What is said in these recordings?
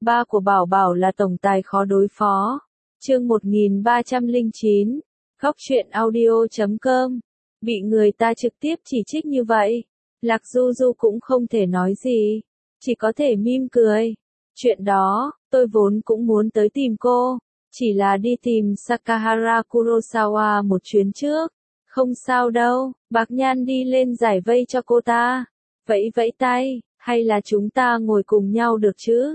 ba của Bảo Bảo là tổng tài khó đối phó. Chương 1309, Góc truyện audio.com. Bị người ta trực tiếp chỉ trích như vậy, Lạc Du Du cũng không thể nói gì, chỉ có thể mỉm cười. Chuyện đó, tôi vốn cũng muốn tới tìm cô, chỉ là đi tìm Sakahara Kurosawa một chuyến trước. Không sao đâu, Bạc Nhan đi lên giải vây cho cô ta. Vẫy vẫy tay, hay là chúng ta ngồi cùng nhau được chứ?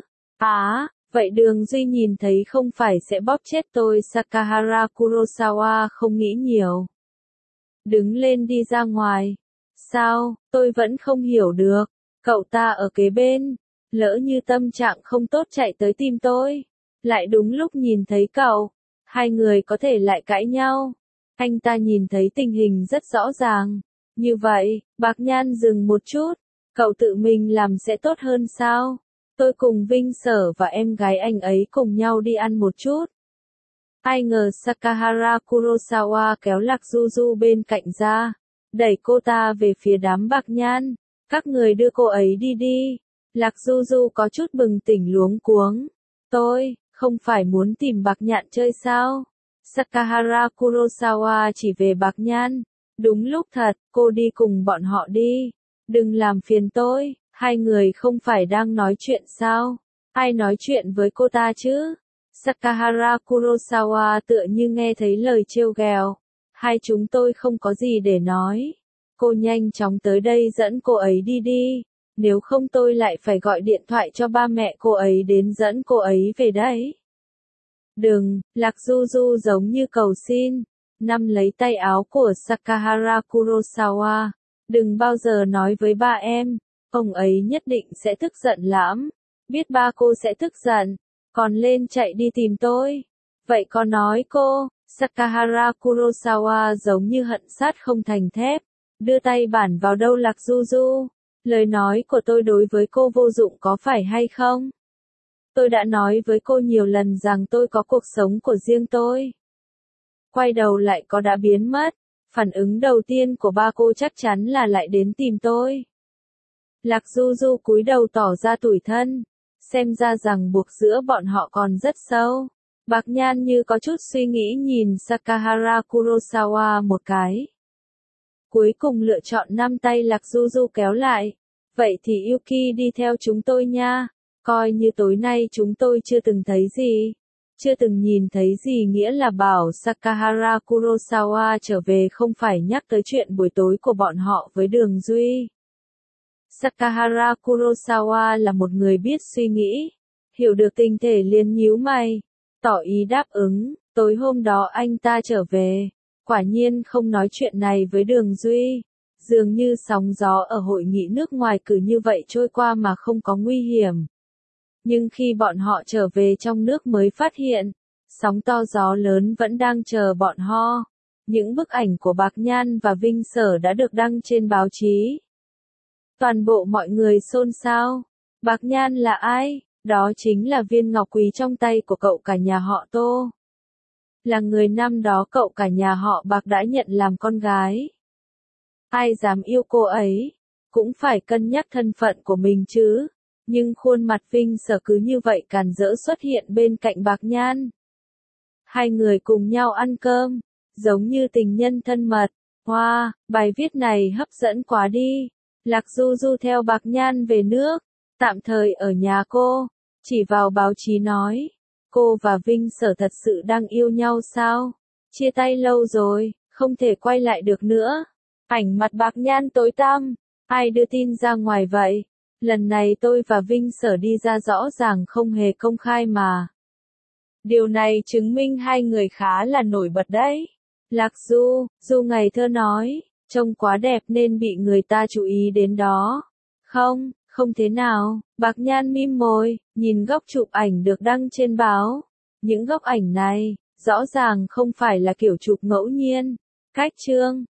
Vậy Đường Duy nhìn thấy không phải sẽ bóp chết tôi. Sakahara Kurosawa không nghĩ nhiều. Đứng lên đi ra ngoài. Sao, tôi vẫn không hiểu được. Cậu ta ở kế bên. Lỡ như tâm trạng không tốt chạy tới tìm tôi. Lại đúng lúc nhìn thấy cậu. Hai người có thể lại cãi nhau. Anh ta nhìn thấy tình hình rất rõ ràng. Như vậy, Bạc Nhan dừng một chút. Cậu tự mình làm sẽ tốt hơn sao? Tôi cùng Vinh Sở và em gái anh ấy cùng nhau đi ăn một chút. Ai ngờ Sakahara Kurosawa kéo Lạc Du Du bên cạnh ra, đẩy cô ta về phía đám Bạc Nhan. Các người đưa cô ấy đi đi. Lạc Du Du có chút bừng tỉnh luống cuống. Tôi, không phải muốn tìm Bạc Nhan chơi sao? Sakahara Kurosawa chỉ về Bạc Nhan. Đúng lúc thật, cô đi cùng bọn họ đi. Đừng làm phiền tôi, hai người không phải đang nói chuyện sao? Ai nói chuyện với cô ta chứ? Sakahara Kurosawa tựa như nghe thấy lời trêu ghẹo. Hai chúng tôi không có gì để nói. Cô nhanh chóng tới đây dẫn cô ấy đi đi. Nếu không tôi lại phải gọi điện thoại cho ba mẹ cô ấy đến dẫn cô ấy về đấy. Đừng, Lạc Du Du giống như cầu xin. Nắm lấy tay áo của Sakahara Kurosawa. Đừng bao giờ nói với ba em. Ông ấy nhất định sẽ tức giận lắm. Biết ba cô sẽ tức giận. Còn lên chạy đi tìm tôi. Vậy có nói cô. Sakahara Kurosawa giống như hận sát không thành thép. Đưa tay bản vào đâu Lạc Du Du. Lời nói của tôi đối với cô vô dụng có phải hay không? Tôi đã nói với cô nhiều lần rằng tôi có cuộc sống của riêng tôi. Quay đầu lại có đã biến mất. Phản ứng đầu tiên của ba cô chắc chắn là lại đến tìm tôi. Lạc Du Du cúi đầu tỏ ra tủi thân. Xem ra rằng buộc giữa bọn họ còn rất sâu. Bạc Nhan như có chút suy nghĩ nhìn Sakahara Kurosawa một cái. Cuối cùng lựa chọn năm tay Lạc Du Du kéo lại. Vậy thì Yuki đi theo chúng tôi nha. Coi như tối nay chúng tôi chưa từng thấy gì. Chưa từng nhìn thấy gì nghĩa là bảo Sakahara Kurosawa trở về không phải nhắc tới chuyện buổi tối của bọn họ với Đường Duy. Sakahara Kurosawa là một người biết suy nghĩ. Hiểu được tình thể liền nhíu mày. Tỏ ý đáp ứng. Tối hôm đó anh ta trở về. Quả nhiên không nói chuyện này với Đường Duy. Dường như sóng gió ở hội nghị nước ngoài cứ như vậy trôi qua mà không có nguy hiểm. Nhưng khi bọn họ trở về trong nước mới phát hiện, sóng to gió lớn vẫn đang chờ bọn họ. Những bức ảnh của Bạc Nhan và Vinh Sở đã được đăng trên báo chí. Toàn bộ mọi người xôn xao. Bạc Nhan là ai? Đó chính là viên ngọc quý trong tay của cậu cả nhà họ Tô. Là người năm đó cậu cả nhà họ Bạc đã nhận làm con gái. Ai dám yêu cô ấy? Cũng phải cân nhắc thân phận của mình chứ. Nhưng khuôn mặt Vinh Sở cứ như vậy càn rỡ xuất hiện bên cạnh Bạc Nhan. Hai người cùng nhau ăn cơm, giống như tình nhân thân mật. Wow, bài viết này hấp dẫn quá đi. Lạc Du Du theo Bạc Nhan về nước, tạm thời ở nhà cô, chỉ vào báo chí nói. Cô và Vinh Sở thật sự đang yêu nhau sao? Chia tay lâu rồi, không thể quay lại được nữa. Ảnh mặt Bạc Nhan tối tăm, ai đưa tin ra ngoài vậy? Lần này tôi và Vinh Sở đi ra rõ ràng không hề công khai mà. Điều này chứng minh hai người khá là nổi bật đấy. Lạc Du Du ngày thơ nói, trông quá đẹp nên bị người ta chú ý đến đó. Không, không thế nào. Bạc Nhan mím môi, nhìn góc chụp ảnh được đăng trên báo. Những góc ảnh này, rõ ràng không phải là kiểu chụp ngẫu nhiên. Cách chương